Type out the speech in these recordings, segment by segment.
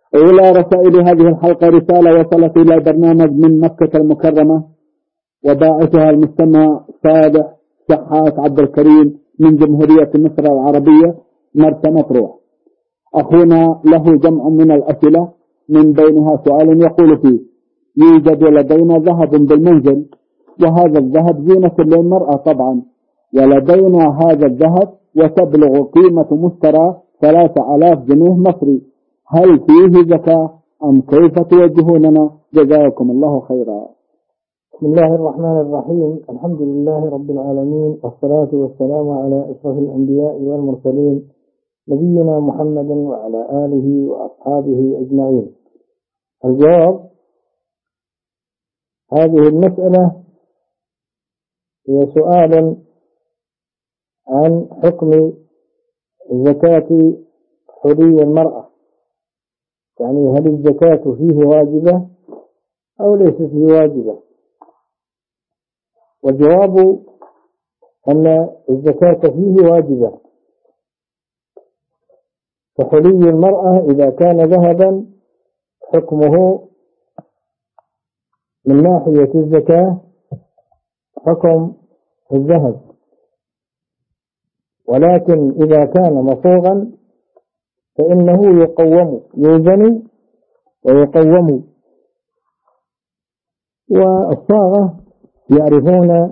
إلى رسائل هذه الحلقة رسالة وصلت إلى برنامج من مكة المكرمة، وباعثها المستمع صالح شحات عبد الكريم من جمهورية مصر العربية مرسى مطروح. أخونا له جمع من الأسئلة، من بينها سؤال يقول فيه: يوجد لدينا ذهب بالمنزل، وهذا الذهب زينة للمرأة طبعا، ولدينا هذا الذهب وتبلغ قيمة مشترى 3000 جنيه مصري، هل فيه زكاة أم كيف توجهوننا؟ جزاكم الله خيرا. بسم الله الرحمن الرحيم. الحمد لله رب العالمين، والصلاة والسلام على أشرف الأنبياء والمرسلين، نبينا محمد وعلى آله وأصحابه أجمعين. الجواب: هذه المسألة هي سؤال عن حكم زكاة حلي المرأة، يعني هل الزكاة فيه واجبة أو ليست فيه واجبة؟ والجواب أن الزكاة فيه واجبة. فحلي المرأة إذا كان ذهبا حكمه من ناحية الزكاة حكم الذهب، ولكن إذا كان مصوغا فإنه يقوم، يوزن ويقوم. والصاغة يعرفون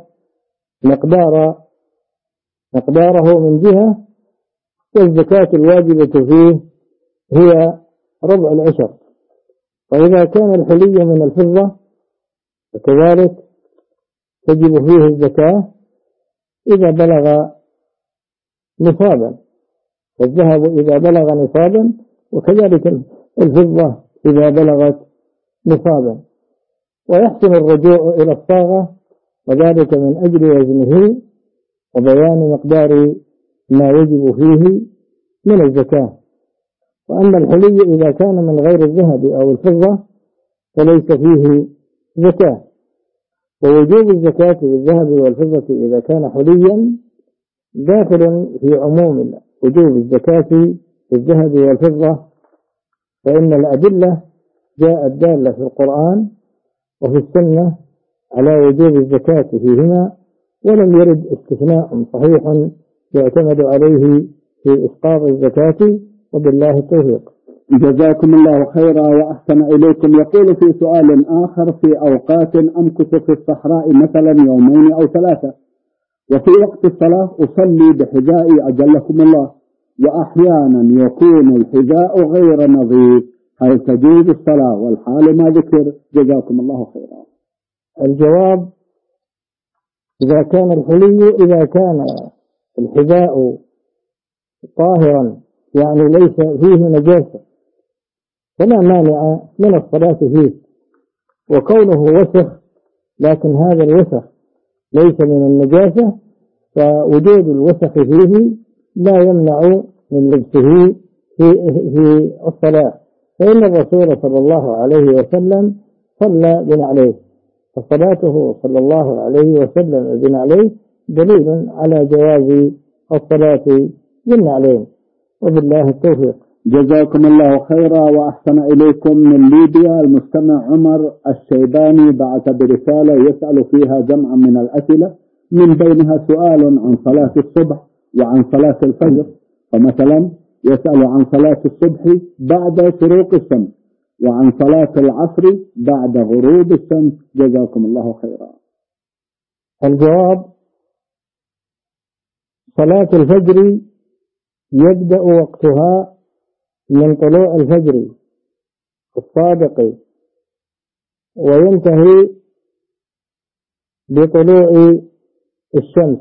مقداره من جهة، والزكاة الواجبة فيه هي ربع العشر. وإذا كان الحلي من الفضة فكذلك تجب فيه الزكاة إذا بلغ نصابا، والذهب إذا بلغ نصابا، وكذلك الفضة إذا بلغت نصابا. ويحسن الرجوع إلى الصاغة، وذلك من أجل وزنه وبيان مقدار ما يجب فيه من الزكاة. وأما الحلي إذا كان من غير الذهب أو الفضة فليس فيه زكاة. ووجوب الزكاة في الذهب والفضة إذا كان حليا داخل في عموم وجوب الزكاة في الذهب والفضة، فإن الأدلة جاءت دالة في القرآن وفي السنة على وجوب الزكاة فيهما، ولم يرد استثناء صحيح يعتمد عليه في إسقاط الزكاة، وبالله التوفيق. جزاكم الله خيرا وأحسن إليكم. يقول في سؤال آخر: في أوقات أمكث في الصحراء مثلا يومين أو 3، وفي وقت الصلاة أصلي بحذائي أجلكم الله، وأحيانا يكون الحذاء غير نظيف، هل تجوز الصلاة والحال ما ذكر؟ جزاكم الله خيرا. الجواب: إذا كان الحذاء طاهرا، يعني ليس فيه نجاسة، فلا مانع من الصلاة فيه. وكونه وسخ لكن هذا الوسخ ليس من النجاسة، فوجود الوسخ فيه لا يمنع من لبسه في الصلاة، فإن الرسول صلى الله عليه وسلم صلى بنعليه، فصلاته صلى الله عليه وسلم بنعليه دليل على جواز الصلاة بالنعلين، وبالله التوفيق. جزاكم الله خيرا وأحسن إليكم. من ليبيا المستمع عمر الشيباني بعث برسالة يسأل فيها جمعا من الأسئلة، من بينها سؤال عن صلاة الصبح وعن صلاة الفجر. فمثلا يسأل عن صلاة الصبح بعد شروق الشمس، وعن صلاة العصر بعد غروب الشمس. جزاكم الله خيرا. الجواب: صلاة الفجر يبدأ وقتها من طلوع الفجر الصادق، وينتهي بطلوع الشمس،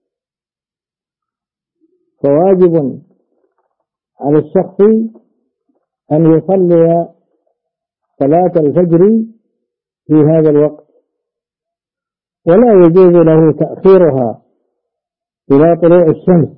فواجب على الشخص أن يصلي صلاة الفجر في هذا الوقت، ولا يجوز له تأخيرها إلى طلوع الشمس.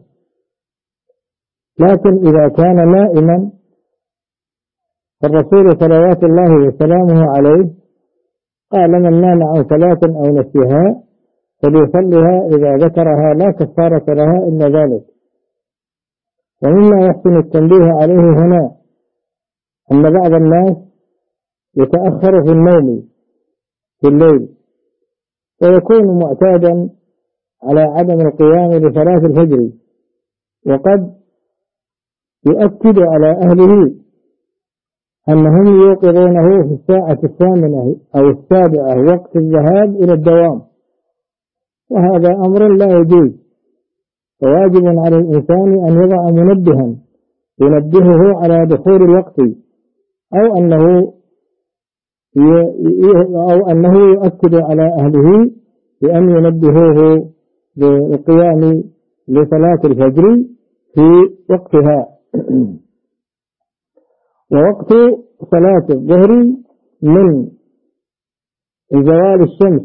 لكن إذا كان نائما فالرسول صلوات الله وسلامه عليه قال: من نام عن صلاة أو نسيها فليصلها إذا ذكرها، لا كفارة لها إلا ذلك. ومما يحسن التنبيه عليه هنا أن بعض الناس يتأخر في النوم في الليل ويكون معتادا على عدم القيام لصلاة الفجر، وقد يؤكد على أهله أنهم يوقظونه في الساعة 8 أو 7 وقت الذهاب إلى الدوام، وهذا أمر لا يجوز. فواجب على الإنسان أن يضع منبها ينبهه على دخول الوقت، أو أنه يؤكد على أهله بأن ينبهوه بالقيام لصلاة الفجر في وقتها. ووقت صلاة الظهر من زوال الشمس،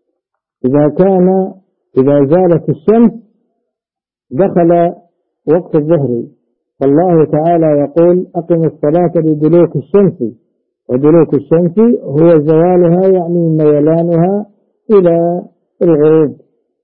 إذا زالت الشمس دخل وقت الظهر، فالله تعالى يقول أقم الصلاة لدلوك الشمس، ودلوك الشمس هو زوالها يعني ميلانها إلى الغروب.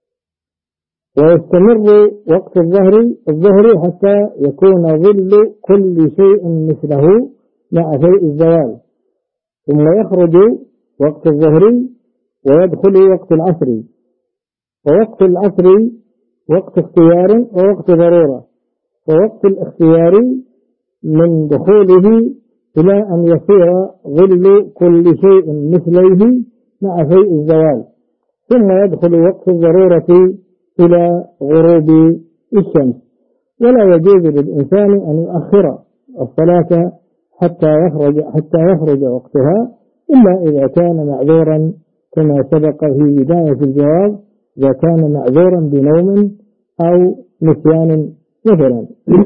ويستمر وقت الظهر حتى يكون ظل كل شيء مثله مع شيء الزوال، ثم يخرج وقت الظهر ويدخل وقت العصر. ووقت العصر وقت اختيار ووقت ضرورة، ووقت الاختيار من دخوله إلى أن يصير ظل كل شيء مثليه مع شيء الزوال، ثم يدخل وقت الضرورة إلى غروب الشمس. ولا يجوز للإنسان أن يؤخر الصلاة حتى يخرج وقتها، إلا إذا كان معذورا كما سبق في بداية الجواب، إذا كان معذورا بنوم أو نسيان مثلا.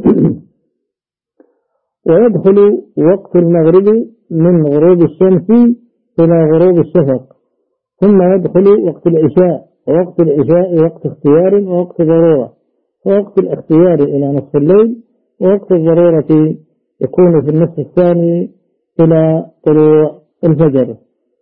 ويدخل وقت المغرب من غروب الشمس إلى غروب الشفق، ثم يدخل وقت العشاء، ووقت العشاء وقت اختيار ووقت ضرورة، ووقت الاختيار إلى نصف الليل، ووقت الضرورة يكون في النصف الثاني إلى طلوع الفجر.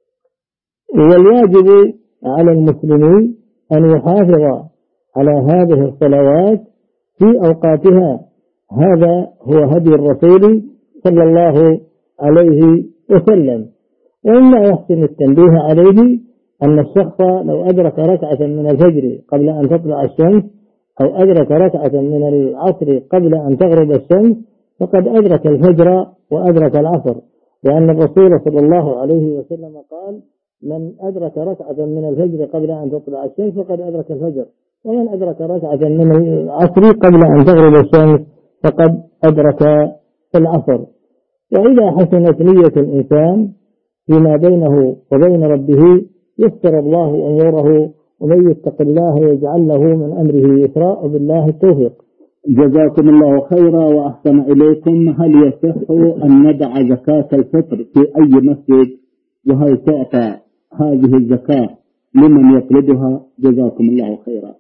والواجب على المسلمين أن يحافظ على هذه الصلوات في أوقاتها، هذا هو هدي الرسول صلى الله عليه وسلم. وإما يحسن التنبيه عليه أن الشخص لو أدرك ركعة من الفجر قبل أن تطلع الشمس، أو أدرك ركعة من العصر قبل أن تغرب الشمس، فقد أدرك الفجر وأدرك العصر، لأن الرسول صلى الله عليه وسلم قال من أدرك ركعة من الفجر قبل أن تطلع الشمس فقد أدرك الفجر، ومن أدرك ركعة من العصر قبل أن تغرب الشمس فقد أدرك العصر. وإذا حسنت نية الإنسان فيما بينه وبين ربه يسر الله أموره، ومن يتق الله يجعل له من أمره يسرا، وبالله التوفيق. جزاكم الله خيرا وأحسن إليكم. هل يصح أن ندع زكاة الفطر في أي مسجد؟ وهل تعطى هذه الزكاة لمن يطلبها؟ جزاكم الله خيرا.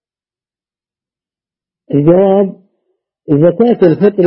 الجواب: زكاة الفطر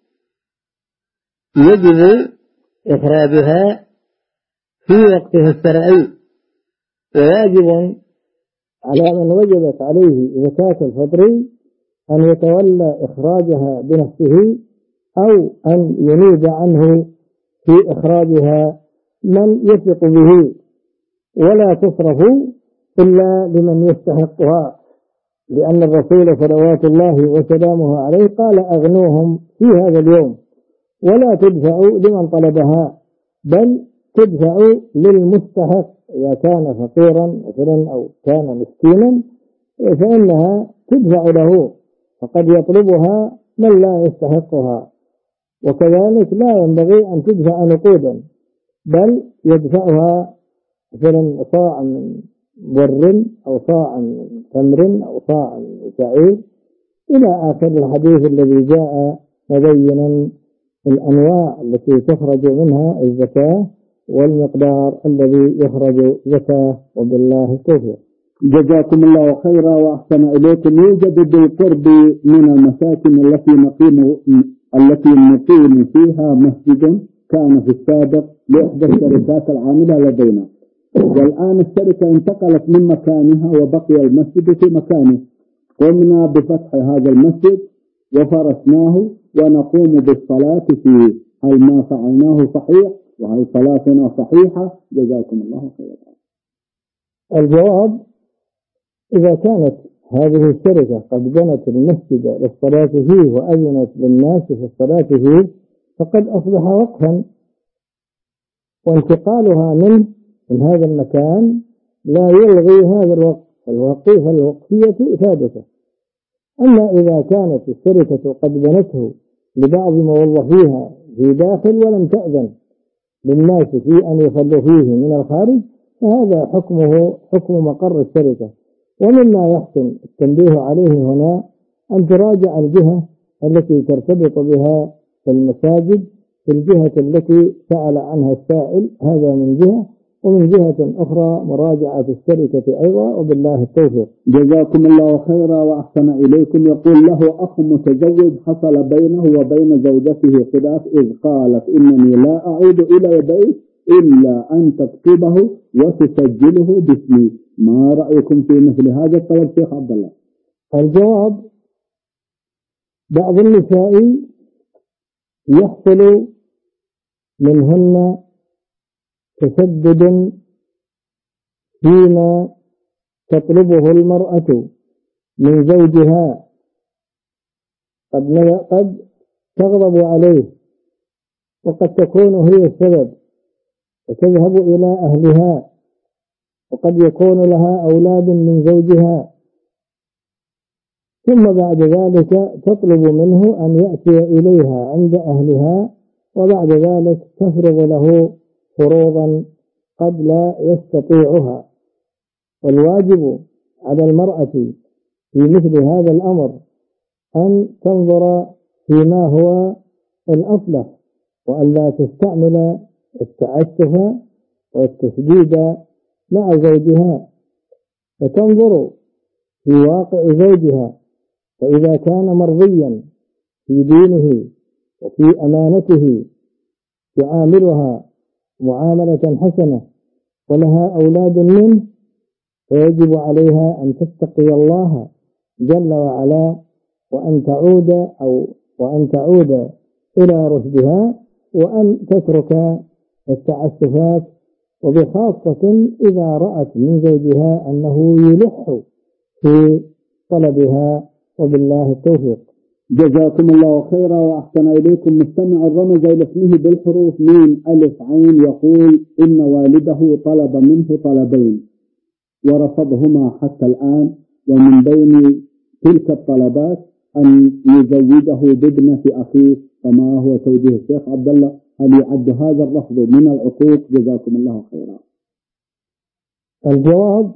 يجب إخراجها في وقتها الشرعي، وواجب على من وجبت عليه زكاة الفطر أن يتولى إخراجها بنفسه، أو أن ينيب عنه في إخراجها من يثق به، ولا تصرف إلا لمن يستحقها، لأن الرسول صلوات الله وسلامه عليه قال أغنوهم في هذا اليوم، ولا تدفع لمن طلبها، بل تدفع للمستحق. إذا كان فقيرا مثلا أو كان مسكينا فإنها تدفع له، فقد يطلبها من لا يستحقها. وكذلك لا ينبغي أن تدفع نقودا، بل يدفعها مثلا صاع من بر أو صاع من تمر أو صاع من شعير إلى آخر الحديث الذي جاء مبينا الأنواع التي تخرج منها الزكاة والمقدار الذي يخرج زكاة، وبالله التوفيق. جزاكم الله خيرا وأحسن إليكم. يوجد بالقرب من المساكن التي نقيم فيها مسجد كان في السابق لإحدى الشركات العاملة لدينا، والآن الشركة انتقلت من مكانها وبقي المسجد في مكانه. قمنا بفتح هذا المسجد وفرشناه ونقوم بالصلاة فيه، هل ما فعلناه صحيح؟ وهل صلاتنا صحيحة؟ جزاكم الله خيرا. الجواب: إذا كانت هذه الشركة قد بنت المسجد للصلاة فيه وأذنت للناس في الصلاة فيه فقد أصبح وقفا، وانتقالها من هذا المكان لا يلغي هذا الوقف، فالوقفية ثابتة. أما إذا كانت الشركة قد بنته لبعض موظفيها في داخل ولم تأذن للناس في أن يصلوا فيه من الخارج فهذا حكمه حكم مقر الشركة. ومما يحسن التنبيه عليه هنا أن تراجع الجهة التي ترتبط بها المساجد في الجهة التي سأل عنها السائل، هذا من جهة، ومن جهة أخرى مراجعة الشركة أيضا، وبالله التوفيق. جزاكم الله خيرا وأحسن إليكم. يقول له أخ متزوج حصل بينه وبين زوجته خلاف إذ قالت إنني لا أعود إلى البيت إلا أن تكتبه وتسجله باسمي، ما رأيكم في مثل هذا الطلب شيخ عبد الله؟ الجواب: بعض النساء يحصل منهن تشدد فيما تطلبه المرأة من زوجها، قد تغضب عليه وقد تكون هي السبب وتذهب إلى أهلها، وقد يكون لها أولاد من زوجها، ثم بعد ذلك تطلب منه أن يأتي إليها عند أهلها، وبعد ذلك تفرض له فروضا قد لا يستطيعها. والواجب على المرأة في مثل هذا الأمر أن تنظر فيما هو الأصلح، وأن لا تستعمل التعسف والتشديد مع زوجها، فتنظر في واقع زوجها، فإذا كان مرضيا في دينه وفي أمانته يعاملها معاملة حسنة ولها أولاد منه، فيجب عليها أن تتقي الله جل وعلا وأن تعود إلى رشدها، وأن تترك التعسفات، وبخاصة إذا رأت من زوجها أنه يلح في طلبها، وبالله التوفيق. جزاكم الله خيرا وأحسن إليكم. مستمع رمز إلى اسمه بالحروف ميم ألف عين يقول إن والده طلب منه طلبين ورفضهما حتى الآن، ومن بين تلك الطلبات أن يزوجه بابنة أخيه، فما هو توجيه الشيخ عبد الله؟ هل يعد هذا الرفض من العقوق؟ جزاكم الله خيرا. الجواب: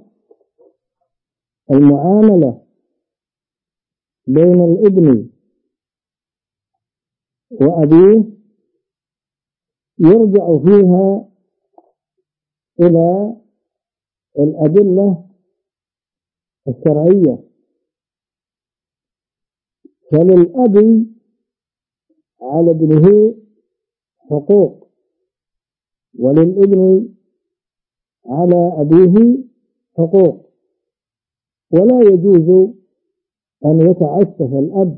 المعاملة بين الابن وأبيه يرجع فيها إلى الأدلة الشرعية، فللأب على ابنه حقوق، وللابن على أبيه حقوق، ولا يجوز أن يتعسف الأب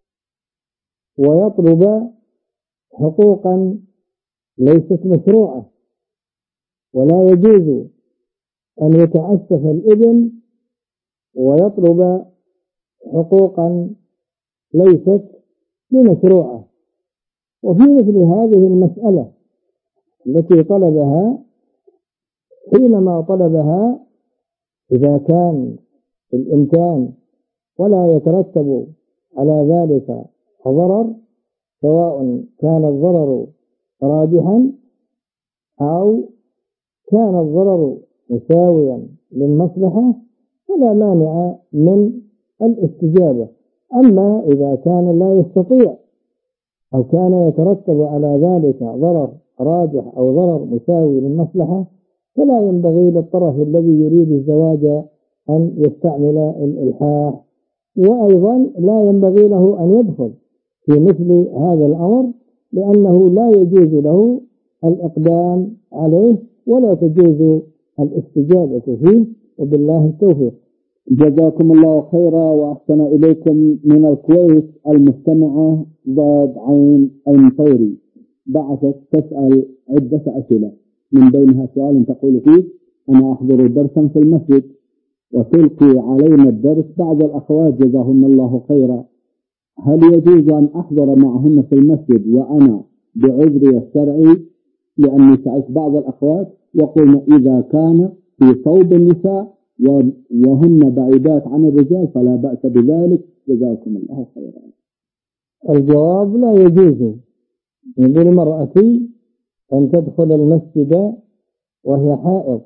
ويطلب حقوقا ليست مشروعة، ولا يجوز أن يتعسف الابن ويطلب حقوقا ليست بمشروعة. وفي مثل هذه المسألة التي طلبها، حينما طلبها إذا كان الإمكان ولا يترتب على ذلك ضرر، سواء كان الضرر راجحا أو كان الضرر مساويا للمصلحة، فلا مانع من الاستجابة. أما إذا كان لا يستطيع أو كان يترتب على ذلك ضرر راجح أو ضرر مساوي للمصلحة، فلا ينبغي للطرف الذي يريد الزواج أن يستعمل الإلحاح، وأيضا لا ينبغي له أن يدخل في مثل هذا الأمر، لأنه لا يجوز له الإقدام عليه ولا تجوز الاستجابة فيه، وبالله التوفيق. جزاكم الله خيرا وأحسن إليكم. من الكويت المستمعة ضاد عين المطيري بعثت تسأل عدة أسئلة، من بينها سؤال تقول فيه: أنا أحضر درسا في المسجد وتلقي علينا الدرس بعض الأخوات جزاهن الله خيرا، هل يجوز أن أحضر معهن في المسجد وأنا بعذري الشرعي لأني سألت بعض الأخوات وقلنا إذا كان في صوب النساء وهن بعيدات عن الرجال فلا بأس بذلك، جزاكم الله خيرا. الجواب: لا يجوز للمرأة أن تدخل المسجد وهي حائض،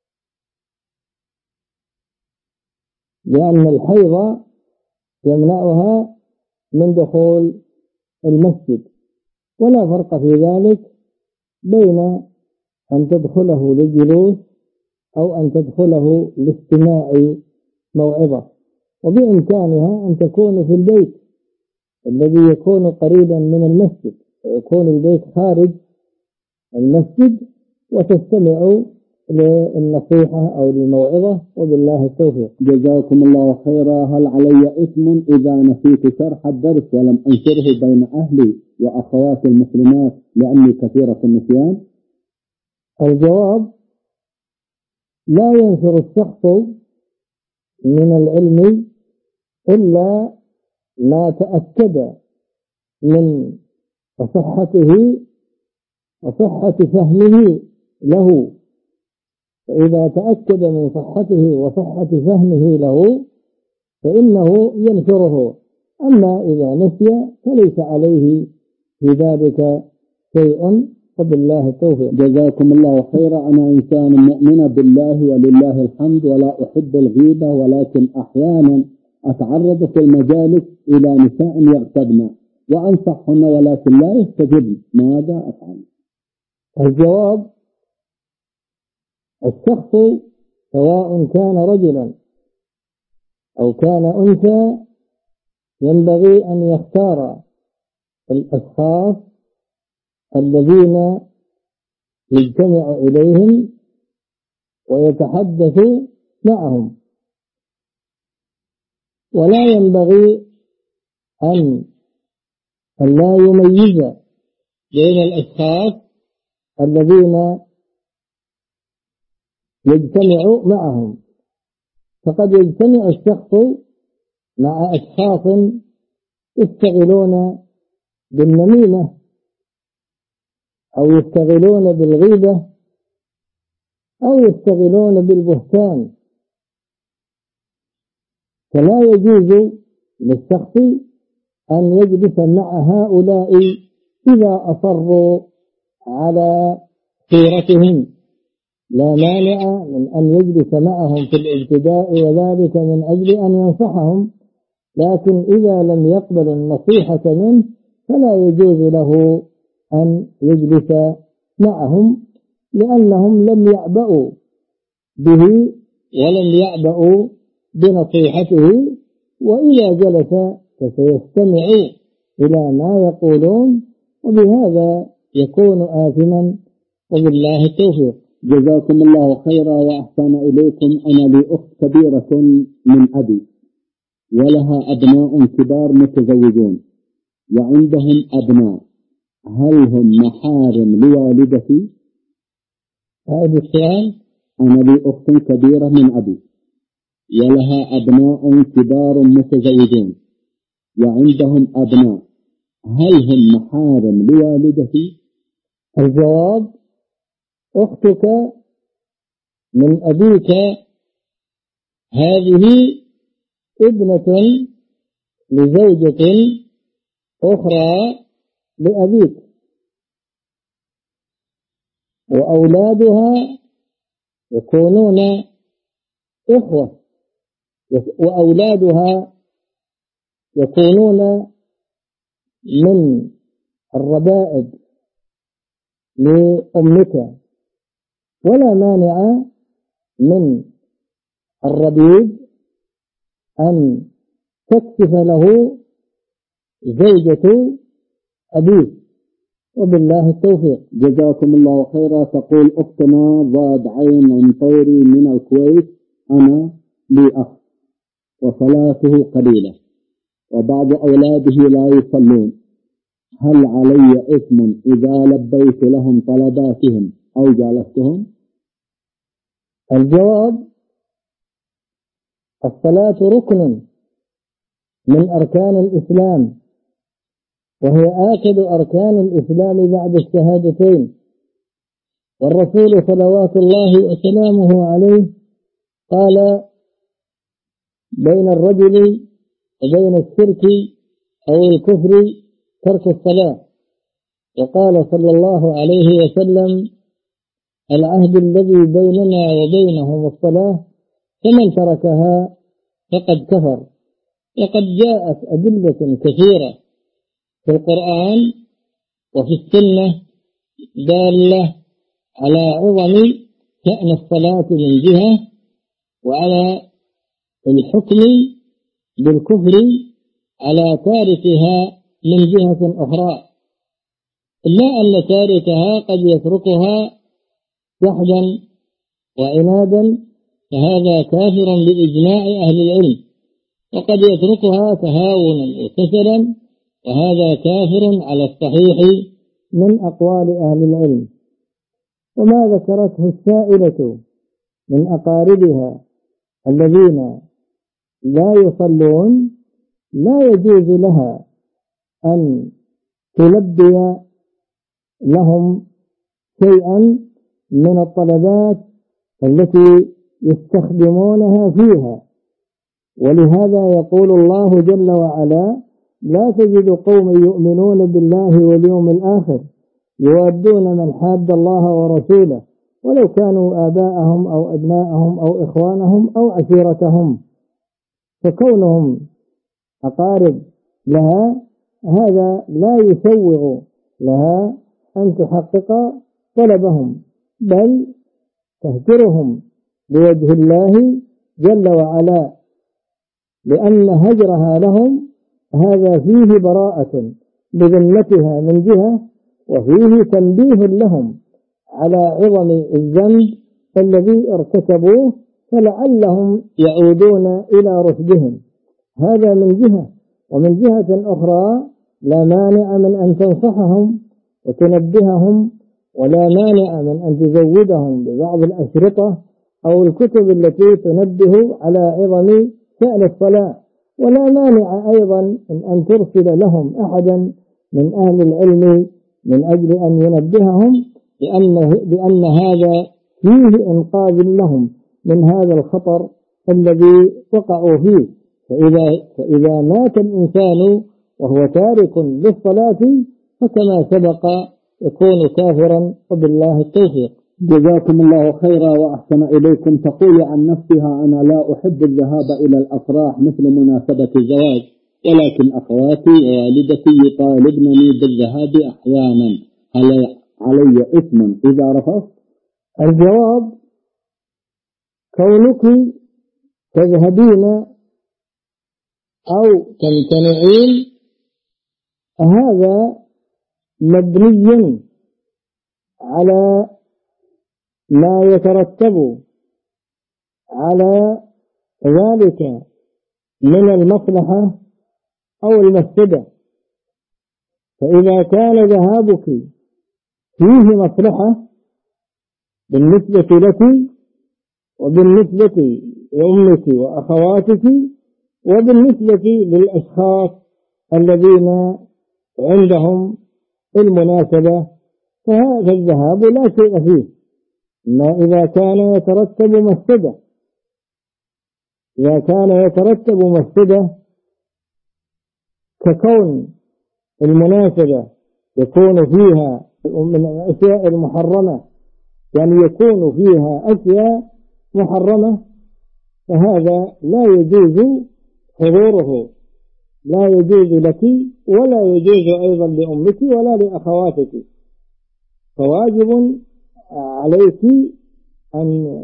لأن الحيض يمنعها من دخول المسجد، ولا فرق في ذلك بين أن تدخله للجلوس أو أن تدخله لاستماع موعظة، وبإمكانها أن تكون في البيت الذي يكون قريبا من المسجد، ويكون البيت خارج المسجد، وتستمع للنصيحة أو للموعظة، وبالله التوفيق. جزاكم الله خيرا. هل علي إثم إذا نسيت شرح الدرس ولم أنشره بين أهلي وأخواتي المسلمات لأني كثيرة النسيان؟ الجواب: لا ينشر الشخص من العلم إلا ما تأكد من صحته وصحة فهمه له، فإذا تأكد من صحته وصحة فهمه له فإنه ينشره، أما إذا نسي فليس عليه في ذلك شيء، وبالله التوفيق. جزاكم الله خيرا. أنا إنسان مؤمن بالله ولله الحمد، ولا أحب الغيبة، ولكن أحيانا أتعرض في المجالس إلى نساء يغتبن وأنصحهن ولكن لا يستجبن، ماذا أفعل؟ الجواب: الشخص سواء كان رجلا أو كان أنثى ينبغي أن يختار الأشخاص الذين يجتمع إليهم ويتحدث معهم، ولا ينبغي أن لا يميز بين الأشخاص الذين يجتمع معهم، فقد يجتمع الشخص مع أشخاص يشتغلون بالنميمة أو يشتغلون بالغيبة أو يشتغلون بالبهتان، فلا يجوز للشخص أن يجلس مع هؤلاء إذا أصروا على صورتهم، لا مانع من أن يجلس معهم في الابتداء، وذلك من أجل أن ينصحهم، لكن إذا لم يقبل النصيحة منه فلا يجوز له أن يجلس معهم، لأنهم لم يعبأوا به ولم يعبأوا بنصيحته، وإذا جلس فسيستمع إلى ما يقولون، وبهذا يكون آثما، وبالله التوفيق. جزاكم الله خيرا وأحسن إليكم. أنا لي أخت كبيرة من أبي ولها أبناء كبار متزوجون وعندهم أبناء، هل هم محارم لوالدتي؟ هذا السؤال. أنا لي أخت كبيرة من أبي ولها أبناء كبار متزوجون وعندهم أبناء، هل هم محارم لوالدتي؟ الجواب: أختك من أبيك هذه ابنة لزوجة أخرى لأبيك، وأولادها يكونون إخوة، وأولادها يكونون من الربائب لأمك، ولا مانع من الربيب أن تكشف له زوجة أبيه، وبالله التوفيق. جزاكم الله خيرا. تقول أختنا ضاد عين عنطيري من الكويت: أنا لي أخ وصلاته قليلة وبعض أولاده لا يصلون، هل علي إثم إذا لبيت لهم طلباتهم أو جالستهم؟ الجواب: الصلاة ركن من أركان الإسلام، وهي آكد أركان الإسلام بعد الشهادتين. والرسول صلوات الله وسلامه عليه قال: بين الرجل وبين الشرك أو الكفر ترك الصلاة. وقال صلى الله عليه وسلم: العهد الذي بيننا وبينهم الصلاة، فمن تركها فقد كفر. وقد جاءت أدلة كثيرة في القرآن وفي السنة دالة على عظم شأن الصلاة من جهة، وعلى الحكم بالكفر على تاركها من جهة أخرى، إلا أن تاركها قد يتركها جحدا وعنادا، فهذا كافر بإجماع أهل العلم، وقد يتركها تهاونا وكسلا، وهذا كافر على الصحيح من أقوال أهل العلم. وما ذكرته السائلة من أقاربها الذين لا يصلون لا يجوز لها أن تلبي لهم شيئا من الطلبات التي يستخدمونها فيها. ولهذا يقول الله جل وعلا: لا تجد قوم يؤمنون بالله واليوم الآخر يودون من حاد الله ورسوله ولو كانوا آباءهم أو أبناءهم أو إخوانهم أو عشيرتهم. فكونهم أقارب لها هذا لا يسوغ لها أن تحقق طلبهم، بل تهجرهم بوجه الله جل وعلا، لأن هجرها لهم هذا فيه براءة بذمتها من جهة، وفيه تنبيه لهم على عظم الذنب الذي ارتكبوه، فلعلهم يعودون إلى رشدهم. هذا من جهة. ومن جهة أخرى لا مانع من أن تنصحهم وتنبههم، ولا مانع من أن تزودهم ببعض الأشرطة أو الكتب التي تنبه على عظم شأن الصلاة. ولا مانع أيضا من أن ترسل لهم أحدا من أهل العلم من أجل أن ينبههم بأن هذا فيه إنقاذ لهم من هذا الخطر الذي وقعوا فيه. فإذا مات الإنسان وهو تارك للصلاة فكما سبق يكون كافرا، وبالله التوفيق. جزاكم الله خيرا وأحسن إليكم. تقول عن نفسها: أنا لا أحب الذهاب إلى الأفراح مثل مناسبة الزواج، ولكن أخواتي ووالدتي يطالبنني بالذهاب أحيانا، هل علي إثم إذا رفضت؟ الجواب: كونك تذهبين أو تمتنعين هذا مبني على ما يترتب على ذلك من المصلحة أو المفسدة. فإذا كان ذهابك فيه مصلحة بالنسبة لك وبالنسبة لأمك وأخواتك وبالنسبة للأشخاص الذين عندهم المناسبة، فهذا الذهاب لا شيء فيه. ما إذا كان يترتب مفسدة، إذا كان يترتب مفسدة ككون المناسبة يكون فيها من الأشياء المحرمة، يعني يكون فيها أشياء محرمة، فهذا لا يجوز حضوره، لا يجوز لك ولا يجوز أيضا لأمك ولا لأخواتك. فواجب عليك أن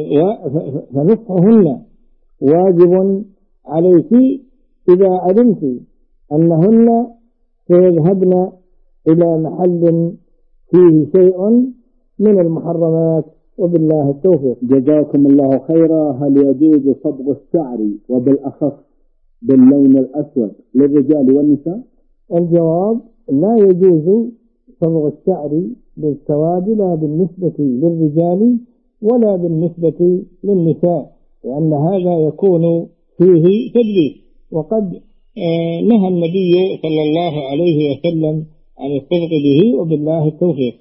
فنصحهن واجب عليك إذا علمت أنهن سيذهبن إلى محل فيه شيء من المحرمات، وبالله التوفيق. جزاكم الله خيرا. هل يجوز صبغ الشعر وبالأخص باللون الأسود للرجال والنساء؟ الجواب: لا يجوز صبغ الشعر بالسواد لا بالنسبة للرجال ولا بالنسبة للنساء، لأن هذا يكون فيه تدليس. وقد نهى النبي صلى الله عليه وسلم عن الصبغ به، وبالله التوفيق.